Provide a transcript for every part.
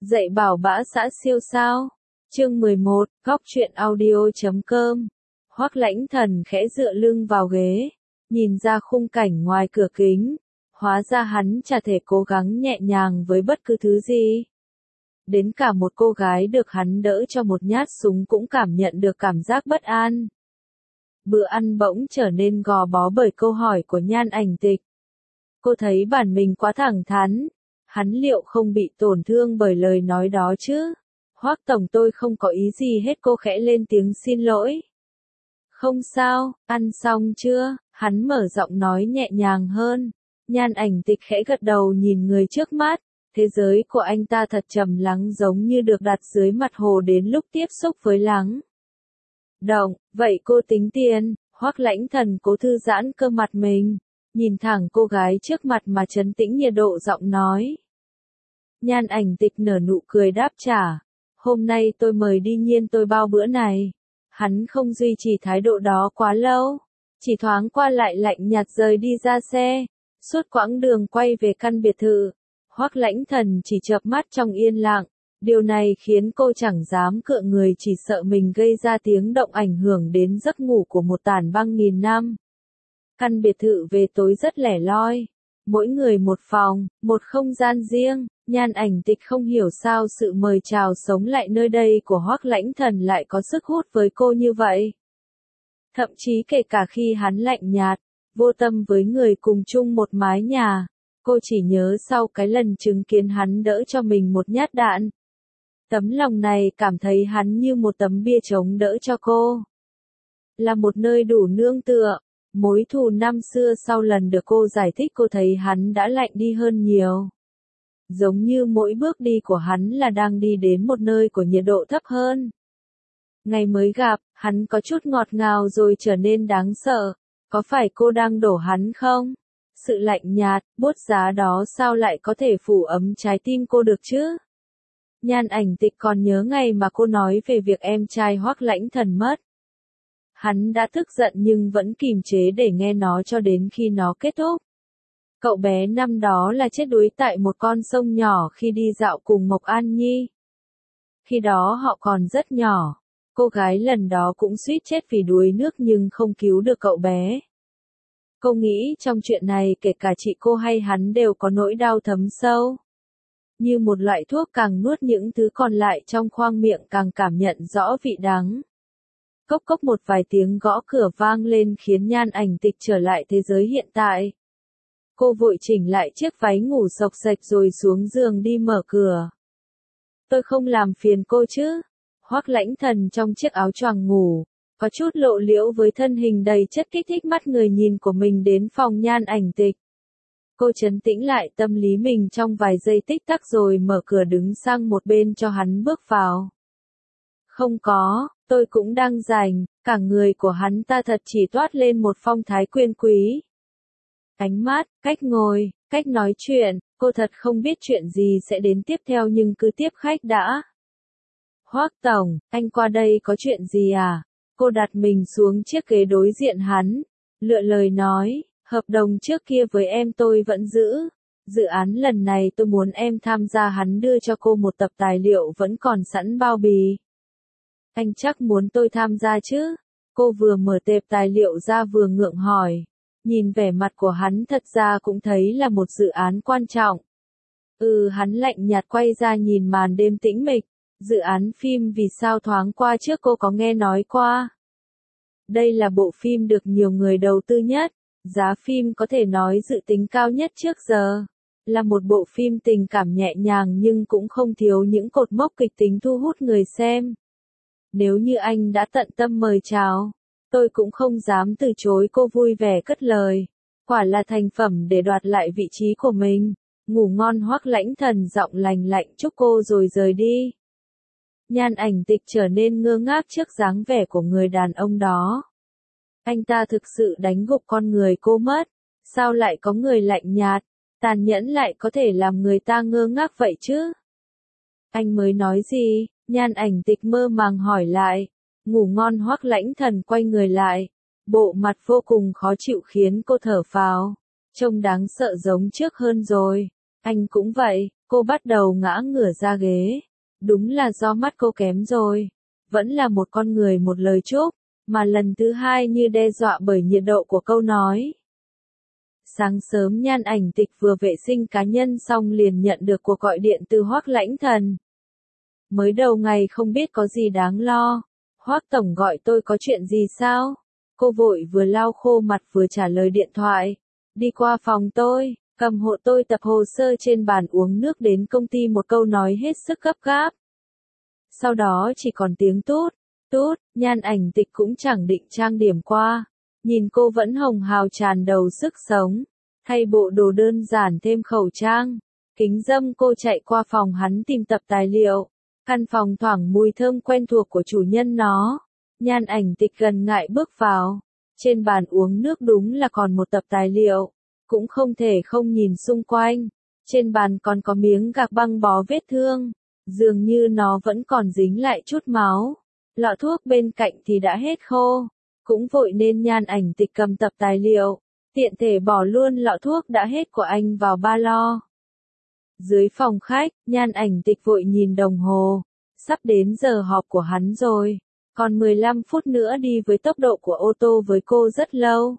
Dạy bảo bã xã siêu sao. Chương 11, góc truyện audio.com. Hoắc Lãnh Thần khẽ dựa lưng vào ghế, nhìn ra khung cảnh ngoài cửa kính. Hóa ra hắn chả thể cố gắng nhẹ nhàng với bất cứ thứ gì. Đến cả một cô gái được hắn đỡ cho một nhát súng cũng cảm nhận được cảm giác bất an. Bữa ăn bỗng trở nên gò bó bởi câu hỏi của Nhan Ảnh Tịch. Cô thấy bản mình quá thẳng thắn. Hắn liệu không bị tổn thương bởi lời nói đó chứ? Hoắc tổng, tôi không có ý gì hết. Cô khẽ lên tiếng xin lỗi. Không sao, ăn xong chưa? Hắn mở giọng nói nhẹ nhàng hơn. Nhan Ảnh Tịch khẽ gật đầu nhìn người trước mắt. Thế giới của anh ta thật trầm lắng, giống như được đặt dưới mặt hồ đến lúc tiếp xúc với lắng động. Vậy cô tính tiền? Hoắc Lãnh Thần cố thư giãn cơ mặt mình, nhìn thẳng cô gái trước mặt mà trấn tĩnh nhiệt độ giọng nói. Nhan Ảnh Tịch nở nụ cười đáp trả. Hôm nay tôi mời đi, nhiên tôi bao bữa này. Hắn không duy trì thái độ đó quá lâu, chỉ thoáng qua lại lạnh nhạt rời đi ra xe. Suốt quãng đường quay về căn biệt thự, Hoắc Lãnh Thần chỉ chợp mắt trong yên lặng. Điều này khiến cô chẳng dám cựa người, chỉ sợ mình gây ra tiếng động ảnh hưởng đến giấc ngủ của một tản băng nghìn năm. Căn biệt thự về tối rất lẻ loi. Mỗi người một phòng, một không gian riêng. Nhan Ảnh Tịch không hiểu sao sự mời chào sống lại nơi đây của Hoắc Lãnh Thần lại có sức hút với cô như vậy. Thậm chí kể cả khi hắn lạnh nhạt, vô tâm với người cùng chung một mái nhà, cô chỉ nhớ sau cái lần chứng kiến hắn đỡ cho mình một nhát đạn. Tấm lòng này cảm thấy hắn như một tấm bia chống đỡ cho cô. Là một nơi đủ nương tựa. Mối thù năm xưa sau lần được cô giải thích, cô thấy hắn đã lạnh đi hơn nhiều. Giống như mỗi bước đi của hắn là đang đi đến một nơi của nhiệt độ thấp hơn. Ngày mới gặp, hắn có chút ngọt ngào rồi trở nên đáng sợ. Có phải cô đang đổ hắn không? Sự lạnh nhạt, buốt giá đó sao lại có thể phủ ấm trái tim cô được chứ? Nhan Ảnh Tịch còn nhớ ngày mà cô nói về việc em trai Hoắc Lãnh Thần mất. Hắn đã tức giận nhưng vẫn kìm chế để nghe nó cho đến khi nó kết thúc. Cậu bé năm đó là chết đuối tại một con sông nhỏ khi đi dạo cùng Mộc An Nhi. Khi đó họ còn rất nhỏ. Cô gái lần đó cũng suýt chết vì đuối nước nhưng không cứu được cậu bé. Cô nghĩ trong chuyện này kể cả chị cô hay hắn đều có nỗi đau thấm sâu. Như một loại thuốc, càng nuốt những thứ còn lại trong khoang miệng càng cảm nhận rõ vị đắng. Cốc cốc, một vài tiếng gõ cửa vang lên khiến Nhan Ảnh Tịch trở lại thế giới hiện tại. Cô vội chỉnh lại chiếc váy ngủ xộc xệch rồi xuống giường đi mở cửa. Tôi không làm phiền cô chứ? Hoắc Lãnh Thần trong chiếc áo choàng ngủ, có chút lộ liễu với thân hình đầy chất kích thích mắt người nhìn của mình đến phòng Nhan Ảnh Tịch. Cô trấn tĩnh lại tâm lý mình trong vài giây tích tắc rồi mở cửa đứng sang một bên cho hắn bước vào. Không có, tôi cũng đang rảnh. Cả người của hắn ta thật chỉ toát lên một phong thái quyền quý. Ánh mắt, cách ngồi, cách nói chuyện, cô thật không biết chuyện gì sẽ đến tiếp theo nhưng cứ tiếp khách đã. Hoắc tổng, anh qua đây có chuyện gì à? Cô đặt mình xuống chiếc ghế đối diện hắn, lựa lời nói, hợp đồng trước kia với em tôi vẫn giữ. Dự án lần này tôi muốn em tham gia. Hắn đưa cho cô một tập tài liệu vẫn còn sẵn bao bì. Anh chắc muốn tôi tham gia chứ? Cô vừa mở tệp tài liệu ra vừa ngượng hỏi. Nhìn vẻ mặt của hắn thật ra cũng thấy là một dự án quan trọng. Hắn lạnh nhạt quay ra nhìn màn đêm tĩnh mịch. Dự án phim Vì sao thoáng qua trước cô có nghe nói qua. Đây là bộ phim được nhiều người đầu tư nhất. Giá phim có thể nói dự tính cao nhất trước giờ. Là một bộ phim tình cảm nhẹ nhàng nhưng cũng không thiếu những cột mốc kịch tính thu hút người xem. Nếu như anh đã tận tâm mời chào, tôi cũng không dám từ chối. Cô vui vẻ cất lời. Quả là thành phẩm để đoạt lại vị trí của mình. Ngủ ngon. Hoắc Lãnh Thần giọng lành lạnh chúc cô rồi rời đi. Nhan Ảnh Tịch trở nên ngơ ngác trước dáng vẻ của người đàn ông đó. Anh ta thực sự đánh gục con người cô mất. Sao lại có người lạnh nhạt, tàn nhẫn lại có thể làm người ta ngơ ngác vậy chứ? Anh mới nói gì? Nhan Ảnh Tịch mơ màng hỏi lại. Ngủ ngon. Hoắc Lãnh Thần quay người lại. Bộ mặt vô cùng khó chịu khiến cô thở phào. Trông đáng sợ giống trước hơn rồi. Anh cũng vậy. Cô bắt đầu ngã ngửa ra ghế. Đúng là do mắt cô kém rồi. Vẫn là một con người một lời chúc, mà lần thứ hai như đe dọa bởi nhiệt độ của câu nói. Sáng sớm Nhan Ảnh Tịch vừa vệ sinh cá nhân xong liền nhận được cuộc gọi điện từ Hoắc Lãnh Thần. Mới đầu ngày không biết có gì đáng lo. Hoắc tổng gọi tôi có chuyện gì sao? Cô vội vừa lau khô mặt vừa trả lời điện thoại. Đi qua phòng tôi, cầm hộ tôi tập hồ sơ trên bàn uống nước đến công ty một câu nói hết sức gấp gáp. Sau đó chỉ còn tiếng tút, tút, Nhan Ảnh Tịch cũng chẳng định trang điểm qua. Nhìn cô vẫn hồng hào tràn đầu sức sống. Thay bộ đồ đơn giản thêm khẩu trang. Kính râm cô chạy qua phòng hắn tìm tập tài liệu. Căn phòng thoảng mùi thơm quen thuộc của chủ nhân nó. Nhan Ảnh Tịch gần ngại bước vào. Trên bàn uống nước đúng là còn một tập tài liệu. Cũng không thể không nhìn xung quanh. Trên bàn còn có miếng gạc băng bó vết thương. Dường như nó vẫn còn dính lại chút máu. Lọ thuốc bên cạnh thì đã hết khô. Cũng vội nên Nhan Ảnh Tịch cầm tập tài liệu. Tiện thể bỏ luôn lọ thuốc đã hết của anh vào ba lo. Dưới phòng khách, Nhan Ảnh Tịch vội nhìn đồng hồ. Sắp đến giờ họp của hắn rồi. Còn 15 phút nữa đi với tốc độ của ô tô với cô rất lâu.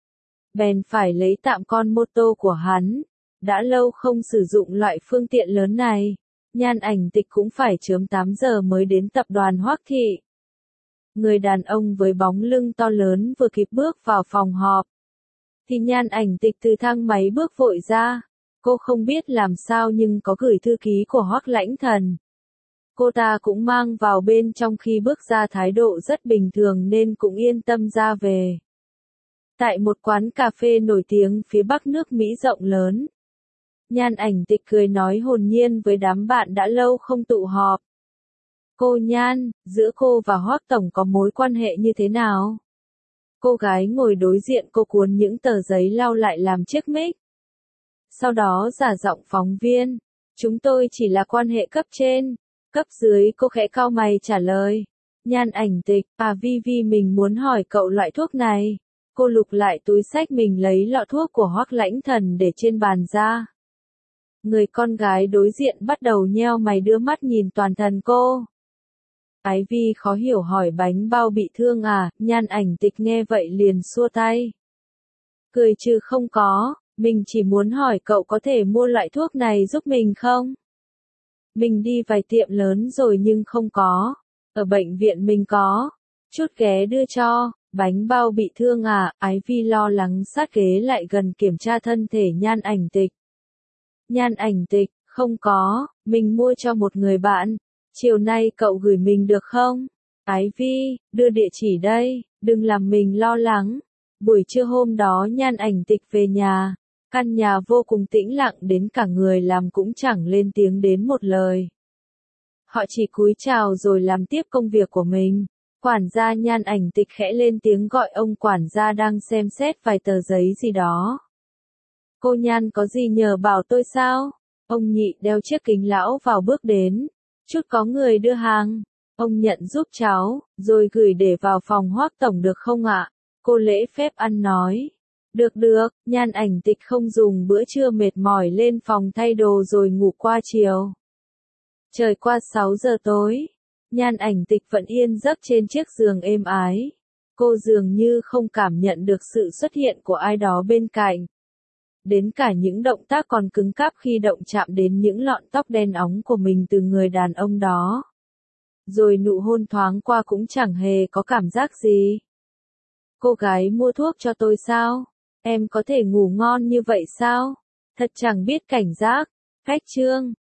Bèn phải lấy tạm con mô tô của hắn. Đã lâu không sử dụng loại phương tiện lớn này. Nhan Ảnh Tịch cũng phải chớm 8 giờ mới đến tập đoàn Hoắc Thị. Người đàn ông với bóng lưng to lớn vừa kịp bước vào phòng họp. Thì Nhan Ảnh Tịch từ thang máy bước vội ra. Cô không biết làm sao nhưng có gửi thư ký của Hoắc Lãnh Thần. Cô ta cũng mang vào bên trong khi bước ra thái độ rất bình thường nên cũng yên tâm ra về. Tại một quán cà phê nổi tiếng phía bắc nước Mỹ rộng lớn. Nhan Ảnh Tịch cười nói hồn nhiên với đám bạn đã lâu không tụ họp. Cô Nhan, giữa cô và Hoắc tổng có mối quan hệ như thế nào? Cô gái ngồi đối diện cô cuốn những tờ giấy lau lại làm chiếc mic. Sau đó giả giọng phóng viên. Chúng tôi chỉ là quan hệ cấp trên. Cấp dưới cô khẽ cau mày trả lời. Nhan Ảnh Tịch, Vi mình muốn hỏi cậu loại thuốc này. Cô lục lại túi xách mình lấy lọ thuốc của Hoắc Lãnh Thần để trên bàn ra. Người con gái đối diện bắt đầu nheo mày đưa mắt nhìn toàn thân cô. Ái Vi khó hiểu hỏi bánh bao bị thương à, Nhan Ảnh Tịch nghe vậy liền xua tay. Cười chứ không có, mình chỉ muốn hỏi cậu có thể mua loại thuốc này giúp mình không? Mình đi vài tiệm lớn rồi nhưng không có. Ở bệnh viện mình có. Chút ghé đưa cho. Bánh bao bị thương à, Ái Vi lo lắng sát ghế lại gần kiểm tra thân thể Nhan Ảnh Tịch. Nhan Ảnh Tịch, không có, mình mua cho một người bạn. Chiều nay cậu gửi mình được không? Ái Vi, đưa địa chỉ đây, đừng làm mình lo lắng. Buổi trưa hôm đó Nhan Ảnh Tịch về nhà. Căn nhà vô cùng tĩnh lặng đến cả người làm cũng chẳng lên tiếng đến một lời. Họ chỉ cúi chào rồi làm tiếp công việc của mình. Quản gia Nhan Ảnh Tịch khẽ lên tiếng gọi ông quản gia đang xem xét vài tờ giấy gì đó. Cô Nhan có gì nhờ bảo tôi sao? Ông Nhị đeo chiếc kính lão vào bước đến. Chút có người đưa hàng. Ông nhận giúp cháu, rồi gửi để vào phòng Hoắc tổng được không ạ? Cô lễ phép ăn nói. Được được, Nhan Ảnh Tịch không dùng bữa trưa mệt mỏi lên phòng thay đồ rồi ngủ qua chiều. Trời qua 6 giờ tối. Nhan Ảnh Tịch vẫn yên giấc trên chiếc giường êm ái. Cô dường như không cảm nhận được sự xuất hiện của ai đó bên cạnh. Đến cả những động tác còn cứng cáp khi động chạm đến những lọn tóc đen óng của mình từ người đàn ông đó. Rồi nụ hôn thoáng qua cũng chẳng hề có cảm giác gì. Cô gái mua thuốc cho tôi sao? Em có thể ngủ ngon như vậy sao? Thật chẳng biết cảnh giác. Khách trương.